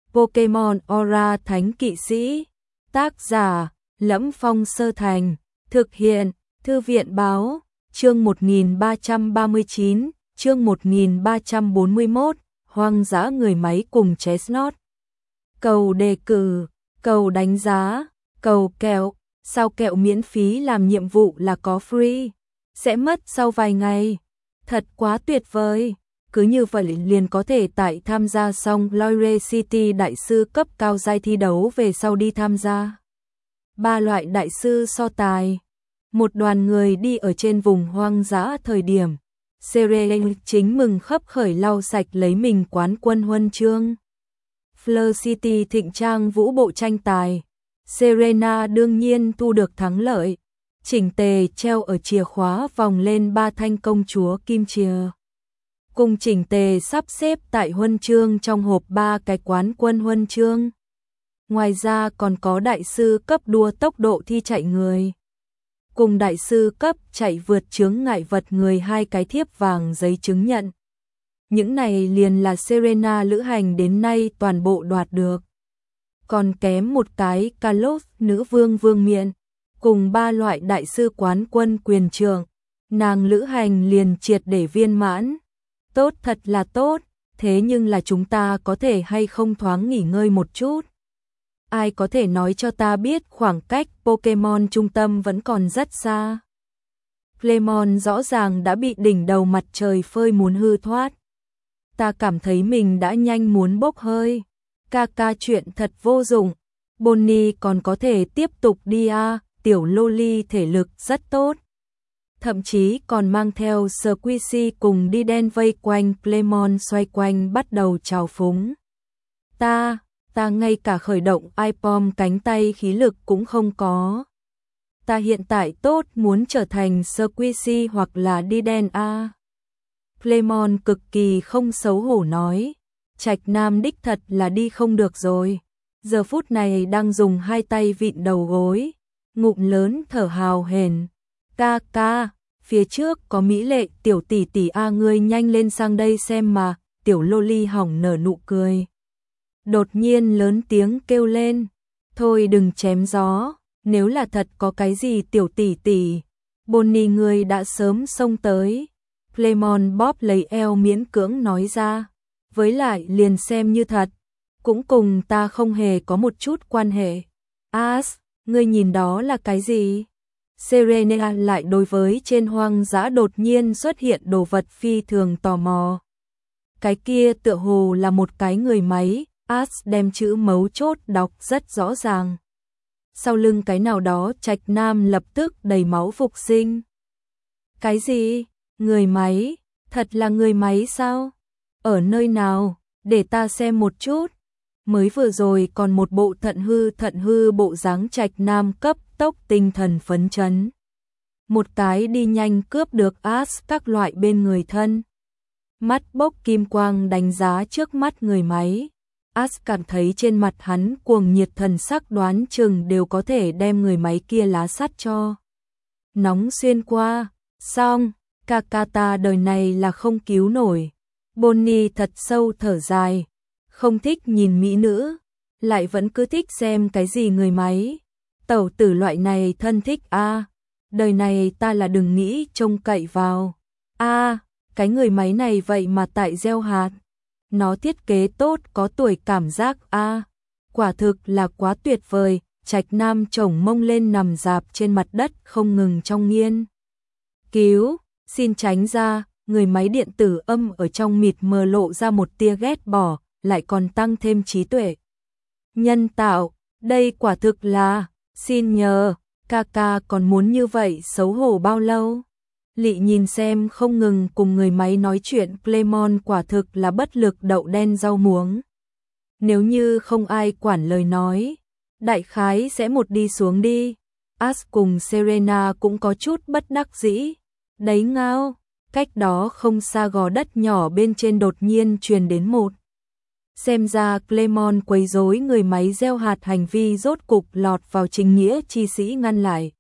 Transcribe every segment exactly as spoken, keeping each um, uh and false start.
Pokemon Aura Thánh Kỵ Sĩ. Tác giả: Lẫm Phong Sơ Thành. Thực hiện: Thư viện báo. Chương một nghìn ba trăm ba mươi chín, chương một nghìn ba trăm bốn mươi mốt, hoang dã người máy cùng Chestnut. Cầu đề cử, cầu đánh giá, cầu kẹo, sao kẹo miễn phí làm nhiệm vụ là có free, sẽ mất sau vài ngày. Thật quá tuyệt vời, cứ như vậy liền có thể tại tham gia xong Loire City đại sư cấp cao giai thi đấu về sau đi tham gia ba loại đại sư so tài. Một đoàn người đi ở trên vùng hoang dã thời điểm Serena chính mừng khấp khởi lau sạch lấy mình quán quân huân chương. Fleur City thịnh trang vũ bộ tranh tài, Serena đương nhiên thu được thắng lợi, chỉnh tề treo ở chìa khóa vòng lên ba thanh công chúa kim chìa. Cùng chỉnh tề sắp xếp tại huân chương trong hộp ba cái quán quân huân chương. Ngoài ra còn có đại sư cấp đua tốc độ thi chạy người, cùng đại sư cấp chạy vượt chướng ngại vật người hai cái thiếp vàng giấy chứng nhận. Những này liền là Serena lữ hành đến nay toàn bộ đoạt được. Còn kém một cái Carlos nữ vương vương miện, cùng ba loại đại sư quán quân quyền trượng, nàng lữ hành liền triệt để viên mãn. Tốt thật là tốt, thế nhưng là chúng ta có thể hay không thoáng nghỉ ngơi một chút? Ai có thể nói cho ta biết khoảng cách Pokemon trung tâm vẫn còn rất xa? Clemon rõ ràng đã bị đỉnh đầu mặt trời phơi muốn hư thoát. Ta cảm thấy mình đã nhanh muốn bốc hơi. Ca ca chuyện thật vô dụng. Bonnie còn có thể tiếp tục đi à, tiểu loli thể lực rất tốt. Thậm chí còn mang theo Squishy cùng đi đen vây quanh Clemon xoay quanh bắt đầu trào phúng. Ta, ta ngay cả khởi động iPom cánh tay khí lực cũng không có. Ta hiện tại tốt muốn trở thành Squishy hoặc là đi đen a. Clemon cực kỳ không xấu hổ nói, Trạch Nam đích thật là đi không được rồi. Giờ phút này đang dùng hai tay vịn đầu gối, ngụm lớn thở hào hển. Ca ca, phía trước có mỹ lệ tiểu tỷ tỷ a, ngươi nhanh lên sang đây xem mà. Tiểu loli hỏng nở nụ cười, đột nhiên lớn tiếng kêu lên, thôi đừng chém gió, nếu là thật có cái gì tiểu tỷ tỷ, Bonnie ngươi đã sớm xông tới. Clemon bóp lấy eo miễn cưỡng nói ra, với lại liền xem như thật, cũng cùng ta không hề có một chút quan hệ. As, ngươi nhìn đó là cái gì? Serena lại đối với trên hoang dã đột nhiên xuất hiện đồ vật phi thường tò mò. Cái kia tựa hồ là một cái người máy, As đem chữ mấu chốt đọc rất rõ ràng. Sau lưng cái nào đó Trạch Nam lập tức đầy máu phục sinh. Cái gì? Người máy? Thật là người máy sao? Ở nơi nào? Để ta xem một chút. Mới vừa rồi còn một bộ thận hư thận hư bộ dáng Trạch Nam cấp tốc tinh thần phấn chấn. Một cái đi nhanh cướp được As các loại bên người thân. Mắt bốc kim quang đánh giá trước mắt người máy. As cảm thấy trên mặt hắn cuồng nhiệt thần sắc đoán chừng đều có thể đem người máy kia lá sắt cho nóng xuyên qua. Xong, Kakata đời này là không cứu nổi. Bonnie thật sâu thở dài, không thích nhìn mỹ nữ, lại vẫn cứ thích xem cái gì người máy. Tẩu tử loại này thân thích a, à, đời này ta là đừng nghĩ trông cậy vào. A, à, cái người máy này vậy mà tại gieo hạt. Nó thiết kế tốt có tuổi cảm giác a, à, quả thực là quá tuyệt vời. Trạch Nam chổng mông lên nằm dạp trên mặt đất không ngừng trong nghiên cứu. Xin tránh ra, người máy điện tử âm ở trong mịt mờ lộ ra một tia ghét bỏ, lại còn tăng thêm trí tuệ nhân tạo, đây quả thực là, xin nhờ, ca ca còn muốn như vậy xấu hổ bao lâu? Lị nhìn xem không ngừng cùng người máy nói chuyện Clemon quả thực là bất lực đậu đen rau muống. Nếu như không ai quản lời nói, đại khái sẽ một đi xuống đi. As cùng Serena cũng có chút bất đắc dĩ. Đấy ngao, cách đó không xa gò đất nhỏ bên trên đột nhiên truyền đến một. Xem ra Clemon quấy rối người máy gieo hạt hành vi rốt cục lọt vào chính nghĩa chi sĩ ngăn lại.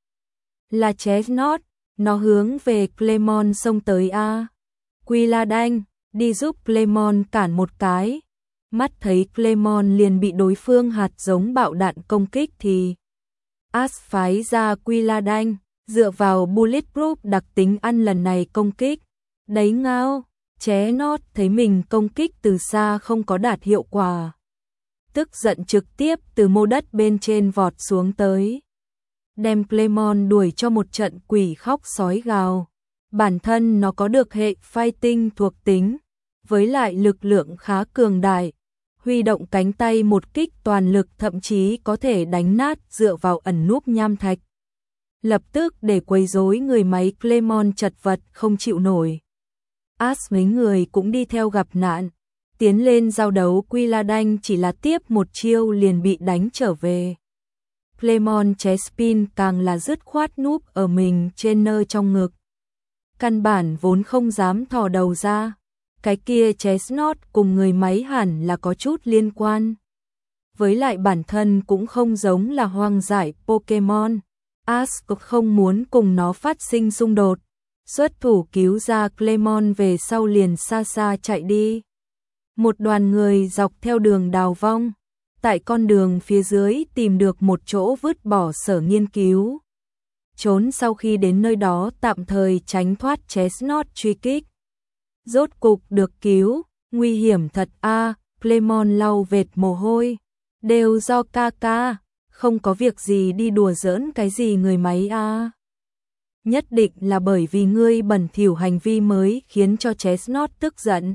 Là Chestnut, nó hướng về Clemon xông tới a. Quy La Đanh, đi giúp Clemon cản một cái. mắt thấy Clemon liền bị đối phương hạt giống bạo đạn công kích thì Ash phái ra Quilladanh, dựa vào Bulletproof đặc tính ăn lần này công kích. Đấy ngao, ché nót thấy mình công kích từ xa không có đạt hiệu quả. Tức giận trực tiếp từ mô đất bên trên vọt xuống tới. Đem Clemon đuổi cho một trận quỷ khóc sói gào. Bản thân nó có được hệ fighting thuộc tính, với lại lực lượng khá cường đại. Huy động cánh tay một kích toàn lực thậm chí có thể đánh nát dựa vào ẩn núp nham thạch. Lập tức để quấy rối người máy Clemon chật vật không chịu nổi. Ash mấy người cũng đi theo gặp nạn. Tiến lên giao đấu Quilladanh chỉ là tiếp một chiêu liền bị đánh trở về. Clemon Chespin càng là dứt khoát núp ở mình trên nơ trong ngực. Căn bản vốn không dám thò đầu ra. Cái kia Chestnut cùng người máy hẳn là có chút liên quan. Với lại bản thân cũng không giống là hoang dại Pokemon. Ash không muốn cùng nó phát sinh xung đột. Xuất thủ cứu ra Clemon về sau liền xa xa chạy đi. Một đoàn người dọc theo đường đào vong. Tại con đường phía dưới tìm được một chỗ vứt bỏ sở nghiên cứu. Trốn sau khi đến nơi đó tạm thời tránh thoát Chestnut truy kích. Rốt cục được cứu, nguy hiểm thật a. À, Clemon lau vệt mồ hôi. Đều do ca ca, không có việc gì đi đùa giỡn cái gì người máy a. À. Nhất định là bởi vì ngươi bẩn thỉu hành vi mới khiến cho Chestnut tức giận.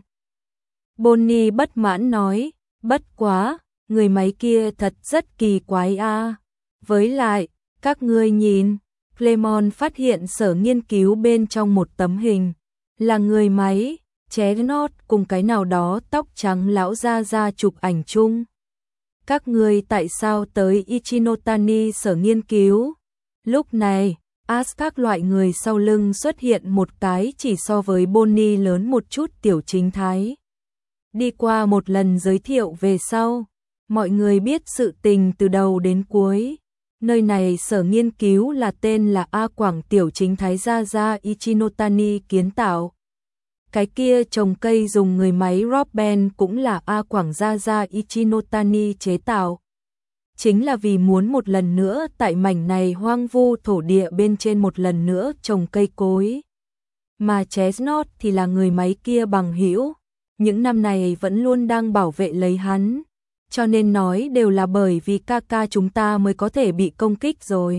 Bonnie bất mãn nói, bất quá, người máy kia thật rất kỳ quái a. À. Với lại, các ngươi nhìn, Clemon phát hiện sở nghiên cứu bên trong một tấm hình, là người máy, Chestnut cùng cái nào đó tóc trắng lão ra ra chụp ảnh chung. Các ngươi tại sao tới Ichinotani sở nghiên cứu? Lúc này, Ash các loại người sau lưng xuất hiện một cái chỉ so với Bonnie lớn một chút tiểu chính thái. Đi qua một lần giới thiệu về sau, mọi người biết sự tình từ đầu đến cuối. Nơi này sở nghiên cứu là tên là A Quảng tiểu chính thái gia gia Ichinotani kiến tạo. Cái kia trồng cây dùng người máy Robben cũng là A Quảng gia gia Ichinotani chế tạo. Chính là vì muốn một lần nữa tại mảnh này hoang vu thổ địa bên trên một lần nữa trồng cây cối. Mà Chestnut thì là người máy kia bằng hữu, những năm này vẫn luôn đang bảo vệ lấy hắn. Cho nên nói đều là bởi vì ca ca chúng ta mới có thể bị công kích rồi.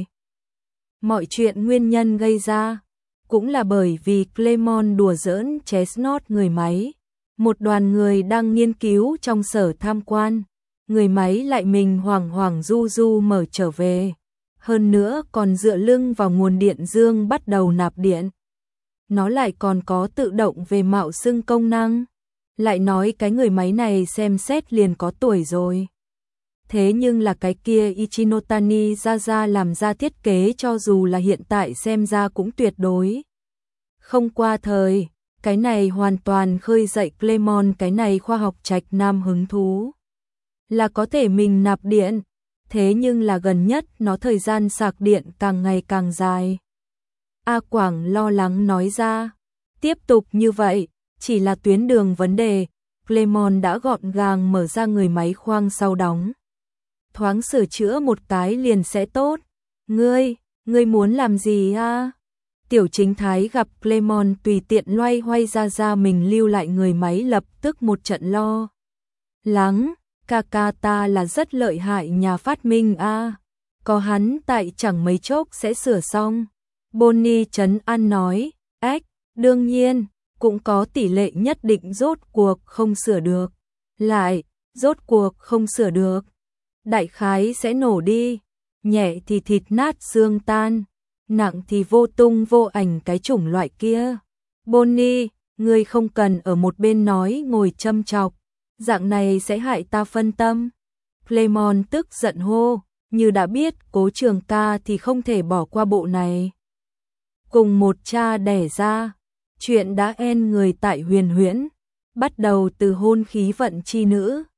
Mọi chuyện nguyên nhân gây ra cũng là bởi vì Clemon đùa giỡn Chestnut người máy. Một đoàn người đang nghiên cứu trong sở tham quan, người máy lại mình hoảng hoảng du du mở trở về. Hơn nữa còn dựa lưng vào nguồn điện dương bắt đầu nạp điện. Nó lại còn có tự động về mạo xưng công năng. Lại nói cái người máy này xem xét liền có tuổi rồi. Thế nhưng là cái kia Ichinotani ra ra làm ra thiết kế cho dù là hiện tại xem ra cũng tuyệt đối. Không qua thời, cái này hoàn toàn khơi dậy Clemon cái này khoa học trạch nam hứng thú. Là có thể mình nạp điện, thế nhưng là gần nhất nó thời gian sạc điện càng ngày càng dài. A Quảng lo lắng nói ra, tiếp tục như vậy, chỉ là tuyến đường vấn đề, Clemon đã gọn gàng mở ra người máy khoang sau đóng. Thoáng sửa chữa một cái liền sẽ tốt. Ngươi, ngươi muốn làm gì a? Tiểu chính thái gặp Clemon tùy tiện loay hoay ra ra mình lưu lại người máy lập tức một trận lo lắng. Ca ca ta là rất lợi hại nhà phát minh a, có hắn tại chẳng mấy chốc sẽ sửa xong. Bonnie trấn an nói, ếch, đương nhiên, cũng có tỷ lệ nhất định rốt cuộc không sửa được. Lại, rốt cuộc không sửa được. Đại khái sẽ nổ đi, nhẹ thì thịt nát xương tan, nặng thì vô tung vô ảnh cái chủng loại kia. Bonnie, ngươi không cần ở một bên nói ngồi châm chọc, dạng này sẽ hại ta phân tâm. Clemon tức giận hô, như đã biết Cố Trường ca thì không thể bỏ qua bộ này. Cùng một cha đẻ ra, chuyện đã en người tại Huyền Huyễn, bắt đầu từ hôn khí vận chi nữ.